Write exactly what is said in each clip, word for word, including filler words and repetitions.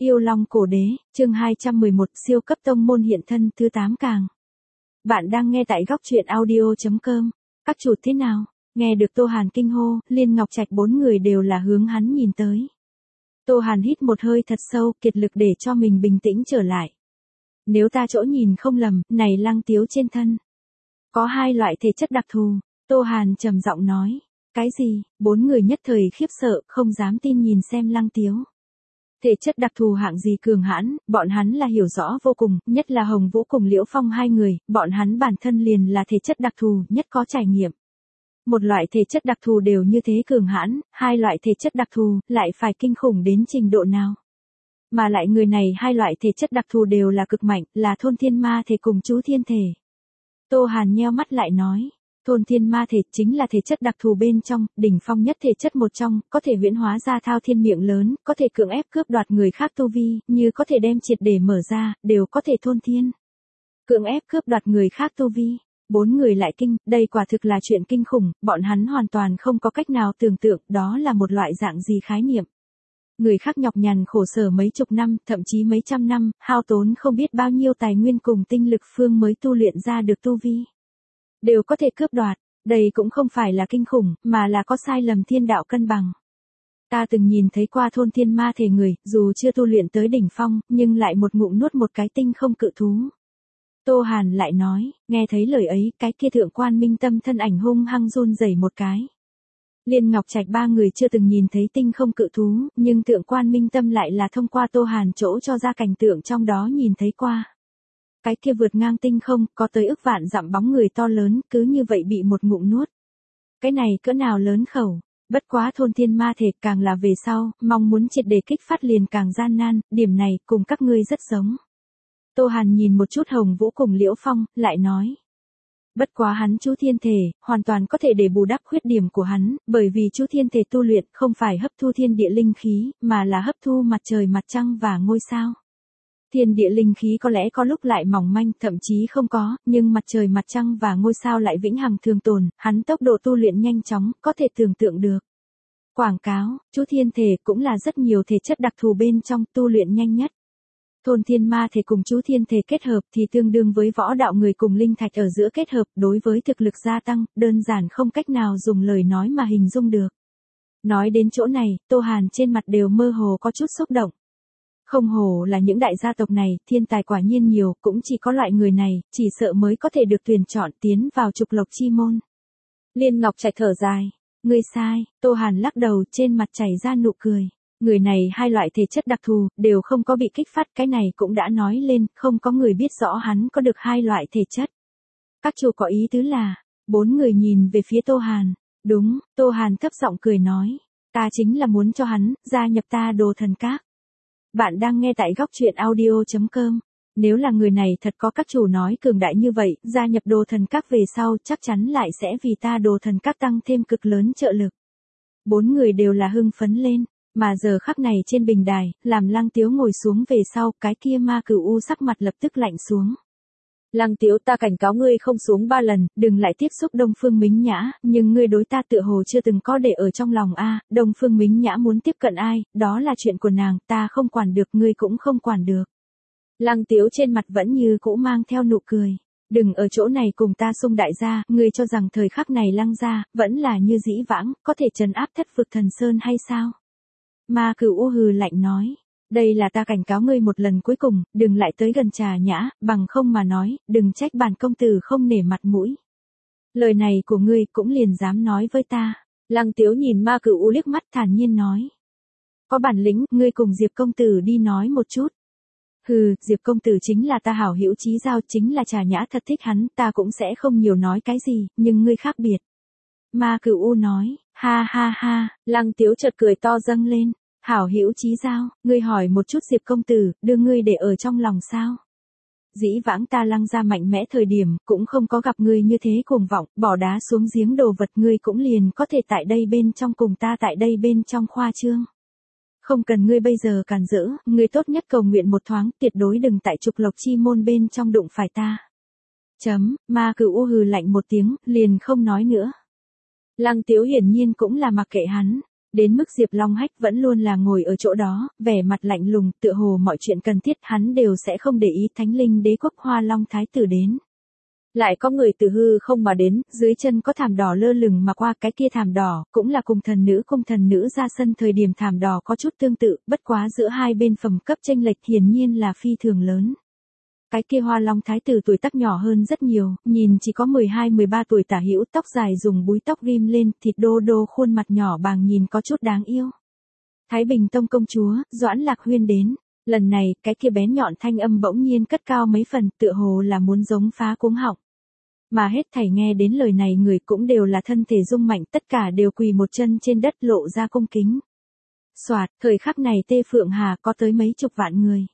Yêu Long Cổ Đế, chương hai trăm mười một, siêu cấp tông môn hiện thân thứ tám càng. Bạn đang nghe tại góc truyện audio chấm com. Các chủ thế nào? Nghe được Tô Hàn kinh hô, Liên Ngọc Trạch bốn người đều là hướng hắn nhìn tới. Tô Hàn hít một hơi thật sâu, kiệt lực để cho mình bình tĩnh trở lại. Nếu ta chỗ nhìn không lầm, này Lăng Tiếu trên thân có hai loại thể chất đặc thù. Tô Hàn trầm giọng nói. Cái gì? Bốn người nhất thời khiếp sợ, không dám tin nhìn xem Lăng Tiếu. Thể chất đặc thù hạng gì cường hãn, bọn hắn là hiểu rõ vô cùng, nhất là Hồng Vũ cùng Liễu Phong hai người, bọn hắn bản thân liền là thể chất đặc thù, nhất có trải nghiệm. Một loại thể chất đặc thù đều như thế cường hãn, hai loại thể chất đặc thù lại phải kinh khủng đến trình độ nào. Mà lại người này hai loại thể chất đặc thù đều là cực mạnh, là thôn thiên ma thể cùng chú thiên thể. Tô Hàn nheo mắt lại nói. Thôn thiên ma thể chính là thể chất đặc thù bên trong, đỉnh phong nhất thể chất một trong, có thể huyễn hóa ra thao thiên miệng lớn, có thể cưỡng ép cướp đoạt người khác tu vi, như có thể đem triệt để mở ra, đều có thể thôn thiên. Cưỡng ép cướp đoạt người khác tu vi. Bốn người lại kinh, đây quả thực là chuyện kinh khủng, bọn hắn hoàn toàn không có cách nào tưởng tượng, đó là một loại dạng gì khái niệm. Người khác nhọc nhằn khổ sở mấy chục năm, thậm chí mấy trăm năm, hao tốn không biết bao nhiêu tài nguyên cùng tinh lực phương mới tu luyện ra được tu vi. Đều có thể cướp đoạt, đây cũng không phải là kinh khủng, mà là có sai lầm thiên đạo cân bằng. Ta từng nhìn thấy qua thôn thiên ma thể người, dù chưa tu luyện tới đỉnh phong, nhưng lại một ngụm nuốt một cái tinh không cự thú. Tô Hàn lại nói, nghe thấy lời ấy, cái kia thượng quan minh tâm thân ảnh hung hăng run rẩy một cái. Liên Ngọc Trạch ba người chưa từng nhìn thấy tinh không cự thú, nhưng thượng quan minh tâm lại là thông qua Tô Hàn chỗ cho ra cảnh tượng trong đó nhìn thấy qua. Cái kia vượt ngang tinh không, có tới ức vạn dặm bóng người to lớn, cứ như vậy bị một ngụm nuốt. Cái này cỡ nào lớn khẩu, bất quá thôn thiên ma thể càng là về sau, mong muốn triệt để kích phát liền càng gian nan, điểm này cùng các ngươi rất giống. Tô Hàn nhìn một chút Hồng Vũ cùng Liễu Phong, lại nói. Bất quá hắn chú thiên thể, hoàn toàn có thể để bù đắp khuyết điểm của hắn, bởi vì chú thiên thể tu luyện không phải hấp thu thiên địa linh khí, mà là hấp thu mặt trời mặt trăng và ngôi sao. Thiên địa linh khí có lẽ có lúc lại mỏng manh, thậm chí không có, nhưng mặt trời mặt trăng và ngôi sao lại vĩnh hằng thường tồn, hắn tốc độ tu luyện nhanh chóng, có thể tưởng tượng được. Quảng cáo, chú thiên thể cũng là rất nhiều thể chất đặc thù bên trong tu luyện nhanh nhất. Thôn thiên ma thể cùng chú thiên thể kết hợp thì tương đương với võ đạo người cùng linh thạch ở giữa kết hợp, đối với thực lực gia tăng, đơn giản không cách nào dùng lời nói mà hình dung được. Nói đến chỗ này, Tô Hàn trên mặt đều mơ hồ có chút xúc động. Không hổ là những đại gia tộc này, thiên tài quả nhiên nhiều, cũng chỉ có loại người này, chỉ sợ mới có thể được tuyển chọn tiến vào trục lộc chi môn. Liên Ngọc Trạch thở dài. Ngươi sai, Tô Hàn lắc đầu, trên mặt chảy ra nụ cười. Người này hai loại thể chất đặc thù, đều không có bị kích phát, cái này cũng đã nói lên, không có người biết rõ hắn có được hai loại thể chất. Các chủ có ý tứ là, bốn người nhìn về phía Tô Hàn. Đúng, Tô Hàn thấp giọng cười nói. Ta chính là muốn cho hắn, gia nhập ta Đồ Thần Các. Bạn đang nghe tại góc truyện audio chấm com. Nếu là người này thật có các chủ nói cường đại như vậy, gia nhập Đồ Thần Các về sau chắc chắn lại sẽ vì ta Đồ Thần Các tăng thêm cực lớn trợ lực. Bốn người đều là hưng phấn lên, mà giờ khắc này trên bình đài, làm Lăng Tiếu ngồi xuống về sau, cái kia ma cửu u sắc mặt lập tức lạnh xuống. Lăng Tiếu, ta cảnh cáo ngươi không xuống ba lần, đừng lại tiếp xúc Đông Phương Mính Nhã, nhưng ngươi đối ta tựa hồ chưa từng có để ở trong lòng a, Đông Phương Mính Nhã muốn tiếp cận ai, đó là chuyện của nàng, ta không quản được, ngươi cũng không quản được. Lăng Tiếu trên mặt vẫn như cũ mang theo nụ cười. Đừng ở chỗ này cùng ta xung đại gia, ngươi cho rằng thời khắc này Lăng gia vẫn là như dĩ vãng, có thể trấn áp thất vực thần sơn hay sao? Ma cửu u hừ lạnh nói. Đây là ta cảnh cáo ngươi một lần cuối cùng, đừng lại tới gần Trà Nhã, bằng không mà nói, đừng trách bản công tử không nể mặt mũi. Lời này của ngươi cũng liền dám nói với ta. Lăng Tiếu nhìn ma cửu u liếc mắt thản nhiên nói. Có bản lĩnh, ngươi cùng Diệp công tử đi nói một chút. Hừ, Diệp công tử chính là ta hảo hữu chí giao, chính là Trà Nhã thật thích hắn, ta cũng sẽ không nhiều nói cái gì, nhưng ngươi khác biệt. Ma cửu u nói, ha ha ha, Lăng Tiếu chợt cười to dâng lên. Hảo hữu chí giao, ngươi hỏi một chút Diệp công tử, đưa ngươi để ở trong lòng sao? Dĩ vãng ta Lăng gia mạnh mẽ thời điểm, cũng không có gặp ngươi như thế cuồng vọng, bỏ đá xuống giếng đồ vật, ngươi cũng liền có thể tại đây bên trong cùng ta tại đây bên trong khoa trương. Không cần ngươi bây giờ càn rỡ, ngươi tốt nhất cầu nguyện một thoáng, tuyệt đối đừng tại trục lộc chi môn bên trong đụng phải ta. Chấm, ma cửu u hừ lạnh một tiếng, liền không nói nữa. Lăng Tiếu hiển nhiên cũng là mặc kệ hắn. Đến mức Diệp Long Hách vẫn luôn là ngồi ở chỗ đó, vẻ mặt lạnh lùng, tựa hồ mọi chuyện cần thiết hắn đều sẽ không để ý. Thánh linh đế quốc Hoa Long Thái tử đến. Lại có người từ hư không mà đến, dưới chân có thảm đỏ lơ lửng mà qua, cái kia thảm đỏ, cũng là cùng thần nữ cung thần nữ ra sân thời điểm thảm đỏ có chút tương tự, bất quá giữa hai bên phẩm cấp chênh lệch hiển nhiên là phi thường lớn. Cái kia Hoa Long Thái tử tuổi tác nhỏ hơn rất nhiều, nhìn chỉ có mười hai mười ba tuổi tả hữu, tóc dài dùng búi tóc ghim lên, thịt đô đô, khuôn mặt nhỏ bàng nhìn có chút đáng yêu. Thái Bình Tông công chúa, Doãn Lạc Huyên đến. Lần này, cái kia bén nhọn thanh âm bỗng nhiên cất cao mấy phần, tựa hồ là muốn giống phá cuống họng. Mà hết thảy nghe đến lời này người cũng đều là thân thể rung mạnh, tất cả đều quỳ một chân trên đất lộ ra cung kính. Soạt, thời khắc này Tê Phượng Hà có tới mấy chục vạn người.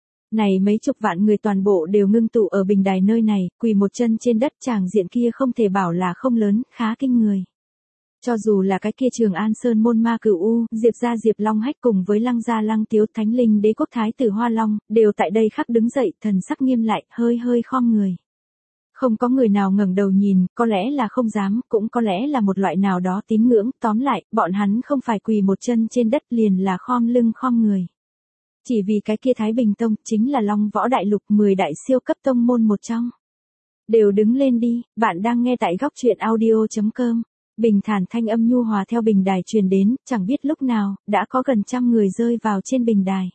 Này mấy chục vạn người toàn bộ đều ngưng tụ ở bình đài nơi này, quỳ một chân trên đất, tràng diện kia không thể bảo là không lớn, khá kinh người. Cho dù là cái kia Trường An Sơn môn ma cửu u, Diệp gia Diệp Long Hách cùng với Lăng gia Lăng Tiếu, Thánh linh đế quốc thái tử Hoa Long, đều tại đây khắc đứng dậy, thần sắc nghiêm lại, hơi hơi khom người. Không có người nào ngẩng đầu nhìn, có lẽ là không dám, cũng có lẽ là một loại nào đó tín ngưỡng, tóm lại, bọn hắn không phải quỳ một chân trên đất liền là khom lưng khom người. Chỉ vì cái kia Thái Bình Tông, chính là Long Võ Đại Lục mười đại siêu cấp tông môn một trong. Đều đứng lên đi, bạn đang nghe tại góc truyện audio chấm com. Bình thản thanh âm nhu hòa theo bình đài truyền đến, chẳng biết lúc nào, đã có gần trăm người rơi vào trên bình đài.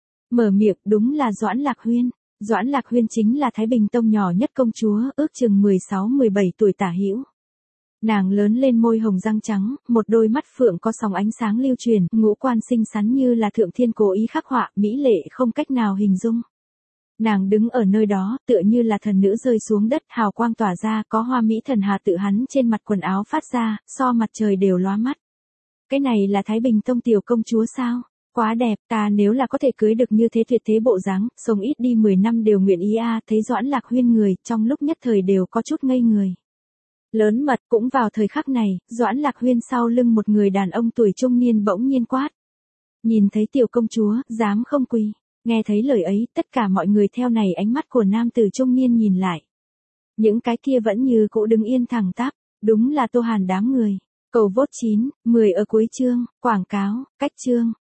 Mở miệng đúng là Doãn Lạc Huyên. Doãn Lạc Huyên chính là Thái Bình Tông nhỏ nhất công chúa, ước chừng mười sáu mười bảy tuổi tả hữu. Nàng lớn lên môi hồng răng trắng, một đôi mắt phượng có sóng ánh sáng lưu truyền, ngũ quan xinh xắn như là thượng thiên cố ý khắc họa, mỹ lệ không cách nào hình dung. Nàng đứng ở nơi đó, tựa như là thần nữ rơi xuống đất, hào quang tỏa ra, có hoa mỹ thần hà tự hắn trên mặt quần áo phát ra, so mặt trời đều lóa mắt. Cái này là Thái Bình Tông tiểu công chúa sao? Quá đẹp, ta nếu là có thể cưới được như thế tuyệt thế bộ dáng, sống ít đi mười năm đều nguyện ý a. Thấy Doãn Lạc Huyên người, trong lúc nhất thời đều có chút ngây người. Lớn mật, cũng vào thời khắc này, Doãn Lạc Huyên sau lưng một người đàn ông tuổi trung niên bỗng nhiên quát. Nhìn thấy tiểu công chúa, dám không quỳ. Nghe thấy lời ấy, tất cả mọi người theo này ánh mắt của nam tử trung niên nhìn lại. Những cái kia vẫn như cũ đứng yên thẳng tắp, đúng là Tô Hàn đám người. Cầu vốt chín, mười ở cuối chương, quảng cáo, cách chương.